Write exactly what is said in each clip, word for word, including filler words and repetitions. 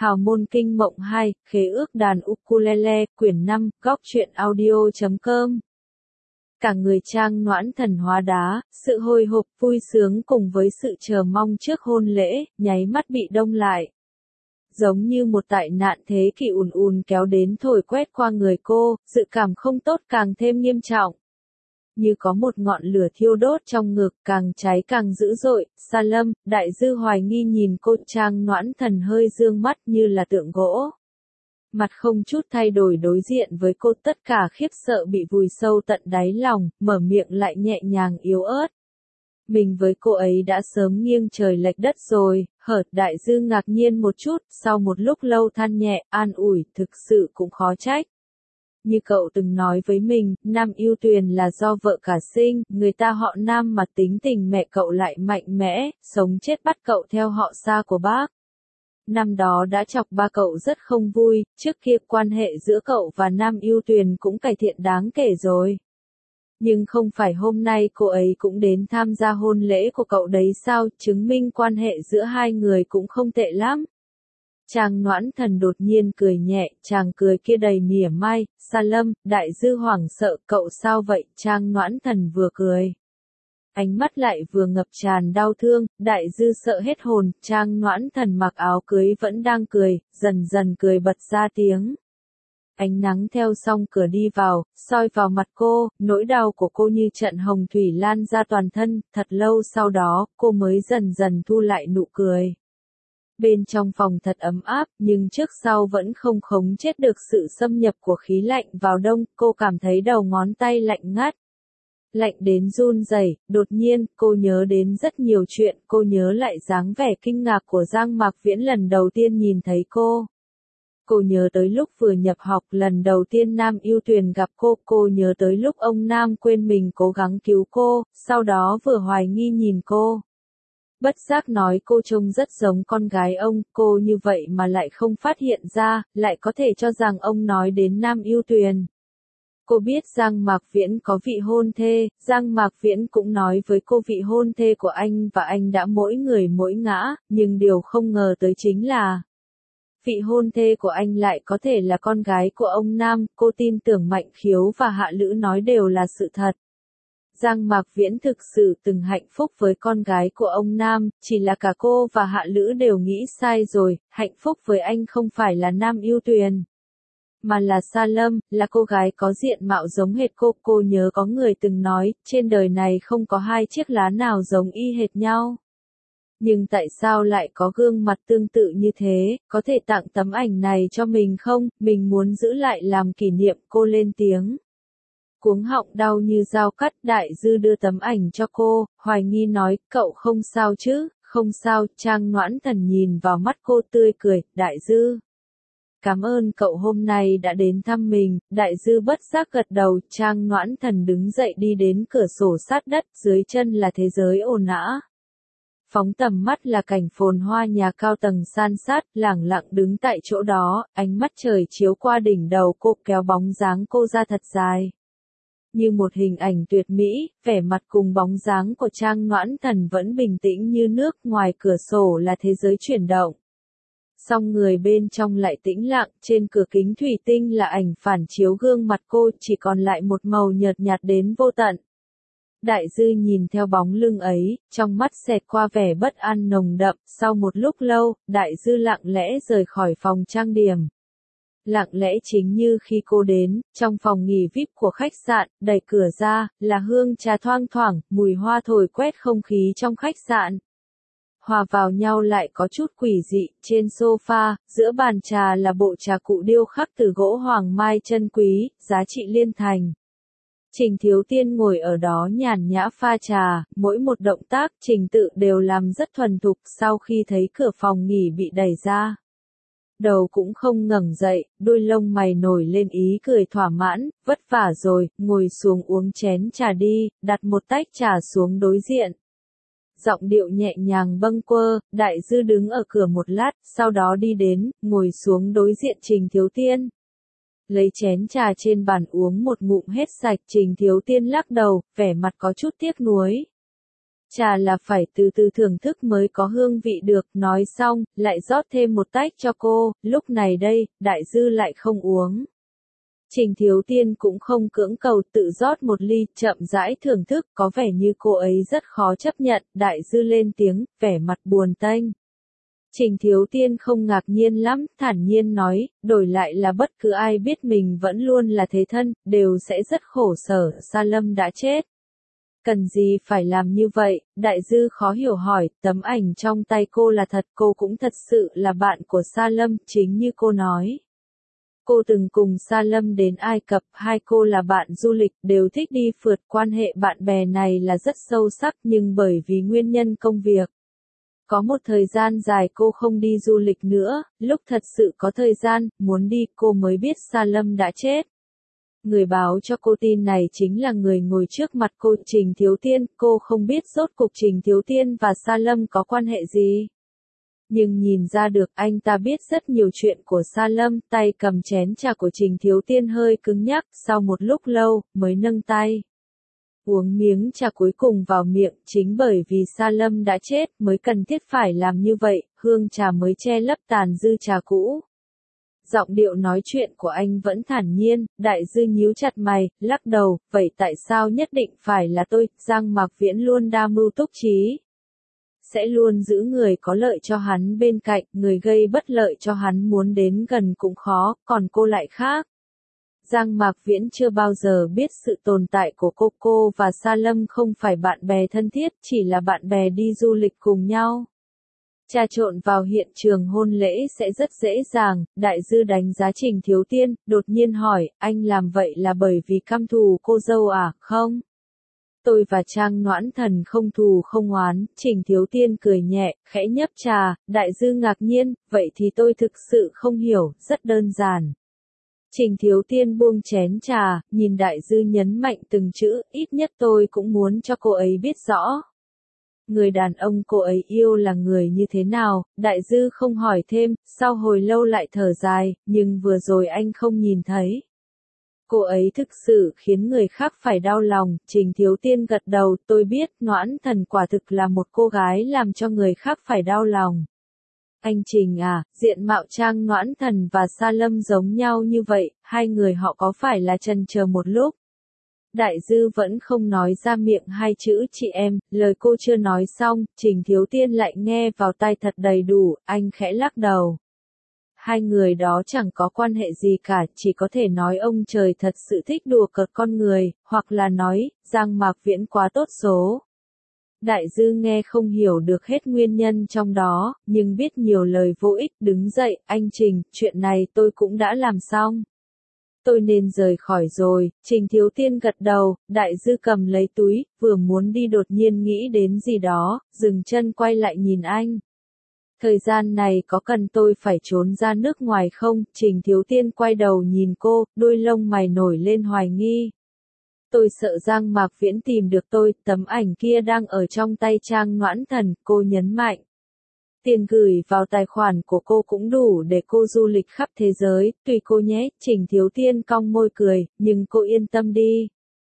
Hào môn kinh mộng hai, khế ước đàn ukulele, quyển năm, góc truyện audio chấm com. Cả người Trang Noãn Thần hóa đá, sự hồi hộp vui sướng cùng với sự chờ mong trước hôn lễ, nháy mắt bị đông lại. Giống như một đại nạn thế kỷ ùn ùn kéo đến thổi quét qua người cô, dự cảm không tốt càng thêm nghiêm trọng. Như có một ngọn lửa thiêu đốt trong ngực, càng cháy càng dữ dội. Sa Lâm, Đại Dư hoài nghi nhìn cô. Trang Noãn Thần hơi dương mắt như là tượng gỗ. Mặt không chút thay đổi đối diện với cô, tất cả khiếp sợ bị vùi sâu tận đáy lòng, mở miệng lại nhẹ nhàng yếu ớt. Mình với cô ấy đã sớm nghiêng trời lệch đất rồi. Hở. Đại Dư ngạc nhiên một chút, sau một lúc lâu than nhẹ, an ủi, thực sự cũng khó trách. Như cậu từng nói với mình, Nam Ưu Tuyền là do vợ cả sinh, người ta họ Nam mà tính tình mẹ cậu lại mạnh mẽ, sống chết bắt cậu theo họ Sa của bác. Năm đó đã chọc ba cậu rất không vui, trước kia quan hệ giữa cậu và Nam Ưu Tuyền cũng cải thiện đáng kể rồi. Nhưng không phải hôm nay cô ấy cũng đến tham gia hôn lễ của cậu đấy sao, chứng minh quan hệ giữa hai người cũng không tệ lắm. Trang Noãn Thần đột nhiên cười nhẹ, chàng cười kia đầy mỉa mai. Sa Lâm, Đại Dư hoảng sợ, cậu sao vậy? Trang Noãn Thần vừa cười, ánh mắt lại vừa ngập tràn đau thương. Đại Dư sợ hết hồn. Trang Noãn Thần mặc áo cưới vẫn đang cười, dần dần cười bật ra tiếng. Ánh nắng theo song cửa đi vào, soi vào mặt cô, nỗi đau của cô như trận hồng thủy lan ra toàn thân. Thật lâu sau đó, cô mới dần dần thu lại nụ cười. Bên trong phòng thật ấm áp, nhưng trước sau vẫn không khống chế được sự xâm nhập của khí lạnh vào đông. Cô cảm thấy đầu ngón tay lạnh ngắt, lạnh đến run rẩy. Đột nhiên, cô nhớ đến rất nhiều chuyện. Cô nhớ lại dáng vẻ kinh ngạc của Giang Mạc Viễn lần đầu tiên nhìn thấy cô. Cô nhớ tới lúc vừa nhập học lần đầu tiên Nam Ưu Tuyền gặp cô. Cô nhớ tới lúc ông Nam quên mình cố gắng cứu cô, sau đó vừa hoài nghi nhìn cô. Bất giác nói cô trông rất giống con gái ông, cô như vậy mà lại không phát hiện ra, lại có thể cho rằng ông nói đến Nam Ưu Tuyền. Cô biết Giang Mạc Viễn có vị hôn thê, Giang Mạc Viễn cũng nói với cô vị hôn thê của anh và anh đã mỗi người mỗi ngã, nhưng điều không ngờ tới chính là vị hôn thê của anh lại có thể là con gái của ông Nam. Cô tin tưởng Mạnh Khiếu và Hạ Lữ nói đều là sự thật. Giang Mạc Viễn thực sự từng hạnh phúc với con gái của ông Nam, chỉ là cả cô và Hạ Lữ đều nghĩ sai rồi. Hạnh phúc với anh không phải là Nam Ưu Tuyền, mà là Sa Lâm, là cô gái có diện mạo giống hệt cô. Cô nhớ có người từng nói, trên đời này không có hai chiếc lá nào giống y hệt nhau. Nhưng tại sao lại có gương mặt tương tự như thế? Có thể tặng tấm ảnh này cho mình không? Mình muốn giữ lại làm kỷ niệm. Cô lên tiếng. Cuống họng đau như dao cắt. Đại Dư đưa tấm ảnh cho cô, hoài nghi nói, cậu không sao chứ? Không sao. Trang Noãn Thần nhìn vào mắt cô tươi cười. Đại Dư, cảm ơn cậu hôm nay đã đến thăm mình. Đại Dư bất giác gật đầu. Trang Noãn Thần đứng dậy đi đến cửa sổ sát đất, dưới chân là thế giới ồn ào. Phóng tầm mắt là cảnh phồn hoa nhà cao tầng san sát, lẳng lặng đứng tại chỗ đó, ánh mắt trời chiếu qua đỉnh đầu cô, kéo bóng dáng cô ra thật dài. Như một hình ảnh tuyệt mỹ, vẻ mặt cùng bóng dáng của Trang Noãn Thần vẫn bình tĩnh như nước. Ngoài cửa sổ là thế giới chuyển động, song người bên trong lại tĩnh lặng. Trên cửa kính thủy tinh là ảnh phản chiếu gương mặt cô, chỉ còn lại một màu nhợt nhạt đến vô tận. Đại Dư nhìn theo bóng lưng ấy, trong mắt xẹt qua vẻ bất an nồng đậm. Sau một lúc lâu, Đại Dư lặng lẽ rời khỏi phòng trang điểm. Lặng lẽ chính như khi cô đến, trong phòng nghỉ vi ai pi của khách sạn, đẩy cửa ra, là hương trà thoang thoảng, mùi hoa thổi quét không khí trong khách sạn. Hòa vào nhau lại có chút quỷ dị. Trên sofa, giữa bàn trà là bộ trà cụ điêu khắc từ gỗ hoàng mai chân quý, giá trị liên thành. Trình Thiếu Tiên ngồi ở đó nhàn nhã pha trà, mỗi một động tác, trình tự đều làm rất thuần thục. Sau khi thấy cửa phòng nghỉ bị đẩy ra, đầu cũng không ngẩng dậy, đôi lông mày nổi lên ý cười thỏa mãn. Vất vả rồi, ngồi xuống uống chén trà đi. Đặt một tách trà xuống đối diện, giọng điệu nhẹ nhàng bâng quơ. Đại Dư đứng ở cửa một lát, sau đó đi đến, ngồi xuống đối diện Trình Thiếu Tiên. Lấy chén trà trên bàn uống một ngụm hết sạch. Trình Thiếu Tiên lắc đầu, vẻ mặt có chút tiếc nuối. Trà là phải từ từ thưởng thức mới có hương vị được, nói xong, lại rót thêm một tách cho cô, lúc này đây, Đại Dư lại không uống. Trình Thiếu Tiên cũng không cưỡng cầu, tự rót một ly, chậm rãi thưởng thức, có vẻ như cô ấy rất khó chấp nhận, Đại Dư lên tiếng, vẻ mặt buồn tênh. Trình Thiếu Tiên không ngạc nhiên lắm, thản nhiên nói, đổi lại là bất cứ ai biết mình vẫn luôn là thế thân, đều sẽ rất khổ sở, Sa Lâm đã chết. Cần gì phải làm như vậy, Đại Dư khó hiểu hỏi, tấm ảnh trong tay cô là thật, cô cũng thật sự là bạn của Sa Lâm, chính như cô nói. Cô từng cùng Sa Lâm đến Ai Cập, hai cô là bạn du lịch, đều thích đi phượt, quan hệ bạn bè này là rất sâu sắc nhưng bởi vì nguyên nhân công việc. Có một thời gian dài cô không đi du lịch nữa, lúc thật sự có thời gian, muốn đi, cô mới biết Sa Lâm đã chết. Người báo cho cô tin này chính là người ngồi trước mặt cô, Trình Thiếu Tiên, cô không biết rốt cuộc Trình Thiếu Tiên và Sa Lâm có quan hệ gì. Nhưng nhìn ra được anh ta biết rất nhiều chuyện của Sa Lâm, tay cầm chén trà của Trình Thiếu Tiên hơi cứng nhắc, sau một lúc lâu, mới nâng tay. Uống miếng trà cuối cùng vào miệng, chính bởi vì Sa Lâm đã chết mới cần thiết phải làm như vậy, hương trà mới che lấp tàn dư trà cũ. Giọng điệu nói chuyện của anh vẫn thản nhiên, Đại Dư nhíu chặt mày, lắc đầu, vậy tại sao nhất định phải là tôi, Giang Mạc Viễn luôn đa mưu túc trí. Sẽ luôn giữ người có lợi cho hắn bên cạnh, người gây bất lợi cho hắn muốn đến gần cũng khó, còn cô lại khác. Giang Mạc Viễn chưa bao giờ biết sự tồn tại của cô, cô và Sa Lâm không phải bạn bè thân thiết, chỉ là bạn bè đi du lịch cùng nhau. Trà trộn vào hiện trường hôn lễ sẽ rất dễ dàng, Đại Dư đánh giá Trình Thiếu Tiên, đột nhiên hỏi, anh làm vậy là bởi vì căm thù cô dâu à, không? Tôi và Trang Noãn Thần không thù không oán, Trình Thiếu Tiên cười nhẹ, khẽ nhấp trà, Đại Dư ngạc nhiên, vậy thì tôi thực sự không hiểu, rất đơn giản. Trình Thiếu Tiên buông chén trà, nhìn Đại Dư nhấn mạnh từng chữ, ít nhất tôi cũng muốn cho cô ấy biết rõ. Người đàn ông cô ấy yêu là người như thế nào, Đại Dư không hỏi thêm, sau hồi lâu lại thở dài, nhưng vừa rồi anh không nhìn thấy. Cô ấy thực sự khiến người khác phải đau lòng, Trình Thiếu Tiên gật đầu, tôi biết, Noãn Thần quả thực là một cô gái làm cho người khác phải đau lòng. Anh Trình à, diện mạo Trang Noãn Thần và Sa Lâm giống nhau như vậy, hai người họ có phải là chần chờ một lúc? Đại Dư vẫn không nói ra miệng hai chữ chị em, lời cô chưa nói xong, Trình Thiếu Tiên lại nghe vào tai thật đầy đủ, anh khẽ lắc đầu. Hai người đó chẳng có quan hệ gì cả, chỉ có thể nói ông trời thật sự thích đùa cợt con người, hoặc là nói, Giang Mạc Viễn quá tốt số. Đại Dư nghe không hiểu được hết nguyên nhân trong đó, nhưng biết nhiều lời vô ích, đứng dậy, anh Trình, chuyện này tôi cũng đã làm xong. Tôi nên rời khỏi rồi, Trình Thiếu Tiên gật đầu, Đại Dư cầm lấy túi, vừa muốn đi đột nhiên nghĩ đến gì đó, dừng chân quay lại nhìn anh. Thời gian này có cần tôi phải trốn ra nước ngoài không? Trình Thiếu Tiên quay đầu nhìn cô, đôi lông mày nổi lên hoài nghi. Tôi sợ Giang Mạc Viễn tìm được tôi, tấm ảnh kia đang ở trong tay Trang Noãn Thần, cô nhấn mạnh. Tiền gửi vào tài khoản của cô cũng đủ để cô du lịch khắp thế giới, tùy cô nhé, Trình Thiếu Tiên cong môi cười, nhưng cô yên tâm đi.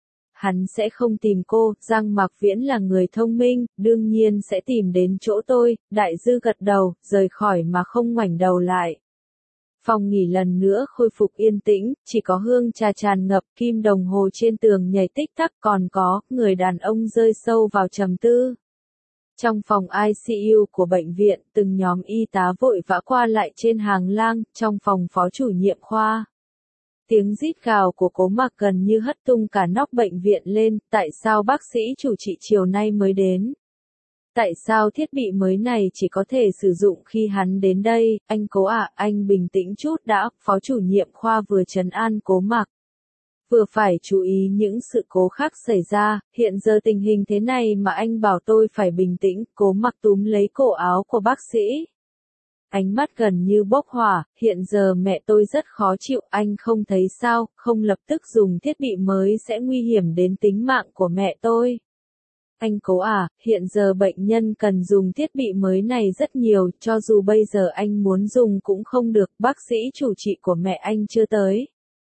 Hắn sẽ không tìm cô, Giang Mạc Viễn là người thông minh, đương nhiên sẽ tìm đến chỗ tôi, Đại Dư gật đầu, rời khỏi mà không ngoảnh đầu lại. Phòng nghỉ lần nữa khôi phục yên tĩnh, chỉ có hương trà tràn ngập, kim đồng hồ trên tường nhảy tích tắc, còn có, người đàn ông rơi sâu vào trầm tư. Trong phòng i xê u của bệnh viện, từng nhóm y tá vội vã qua lại trên hàng lang, trong phòng phó chủ nhiệm khoa. Tiếng rít gào của Cố Mặc gần như hất tung cả nóc bệnh viện lên, tại sao bác sĩ chủ trị chiều nay mới đến? Tại sao thiết bị mới này chỉ có thể sử dụng khi hắn đến đây? Anh Cố ạ, à, anh bình tĩnh chút đã, phó chủ nhiệm khoa vừa trấn an Cố Mặc. Vừa phải chú ý những sự cố khác xảy ra, hiện giờ tình hình thế này mà anh bảo tôi phải bình tĩnh, Cố Mặc túm lấy cổ áo của bác sĩ. Ánh mắt gần như bốc hỏa, hiện giờ mẹ tôi rất khó chịu, anh không thấy sao, không lập tức dùng thiết bị mới sẽ nguy hiểm đến tính mạng của mẹ tôi. Anh Cố à, hiện giờ bệnh nhân cần dùng thiết bị mới này rất nhiều, cho dù bây giờ anh muốn dùng cũng không được, bác sĩ chủ trị của mẹ anh chưa tới.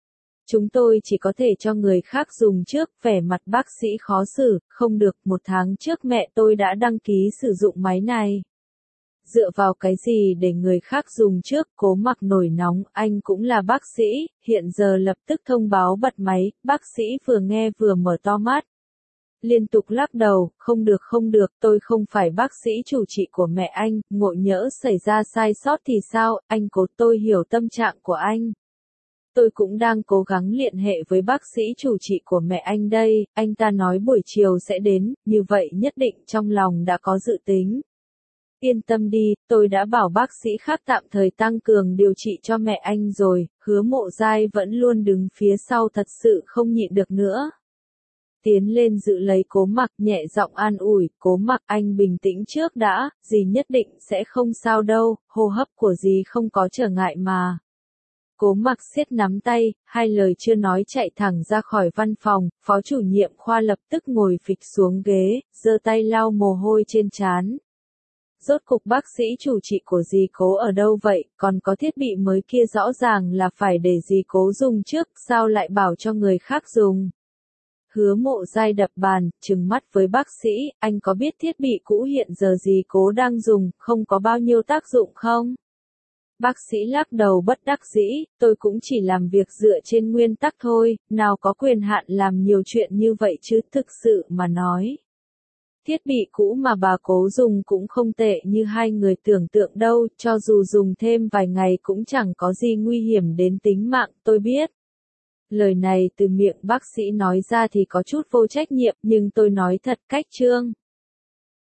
Chúng tôi chỉ có thể cho người khác dùng trước, vẻ mặt bác sĩ khó xử, không được, một tháng trước mẹ tôi đã đăng ký sử dụng máy này. Dựa vào cái gì để người khác dùng trước, Cố Mặc nổi nóng, anh cũng là bác sĩ, hiện giờ lập tức thông báo bật máy, bác sĩ vừa nghe vừa mở to mắt. Liên tục lắc đầu, không được không được, tôi không phải bác sĩ chủ trị của mẹ anh, ngộ nhỡ xảy ra sai sót thì sao, anh Cố, tôi hiểu tâm trạng của anh. Tôi cũng đang cố gắng liên hệ với bác sĩ chủ trị của mẹ anh đây, anh ta nói buổi chiều sẽ đến, như vậy nhất định trong lòng đã có dự tính. Yên tâm đi, tôi đã bảo bác sĩ khác tạm thời tăng cường điều trị cho mẹ anh rồi, Hứa Mộ Giai vẫn luôn đứng phía sau thật sự không nhịn được nữa. Tiến lên giữ lấy Cố Mặc, nhẹ giọng an ủi, Cố Mặc anh bình tĩnh trước đã, dì nhất định sẽ không sao đâu, hô hấp của dì không có trở ngại mà. Cố Mặc siết nắm tay, hai lời chưa nói chạy thẳng ra khỏi văn phòng, phó chủ nhiệm khoa lập tức ngồi phịch xuống ghế, giơ tay lau mồ hôi trên trán. Rốt cục bác sĩ chủ trị của dì Cố ở đâu vậy, còn có thiết bị mới kia rõ ràng là phải để dì Cố dùng trước, sao lại bảo cho người khác dùng. Hứa Mộ Giai đập bàn, trừng mắt với bác sĩ, anh có biết thiết bị cũ hiện giờ dì Cố đang dùng, không có bao nhiêu tác dụng không? Bác sĩ lắc đầu bất đắc dĩ, tôi cũng chỉ làm việc dựa trên nguyên tắc thôi, nào có quyền hạn làm nhiều chuyện như vậy chứ, thực sự mà nói. Thiết bị cũ mà bà Cố dùng cũng không tệ như hai người tưởng tượng đâu, cho dù dùng thêm vài ngày cũng chẳng có gì nguy hiểm đến tính mạng, tôi biết. Lời này từ miệng bác sĩ nói ra thì có chút vô trách nhiệm, nhưng tôi nói thật, cách Trương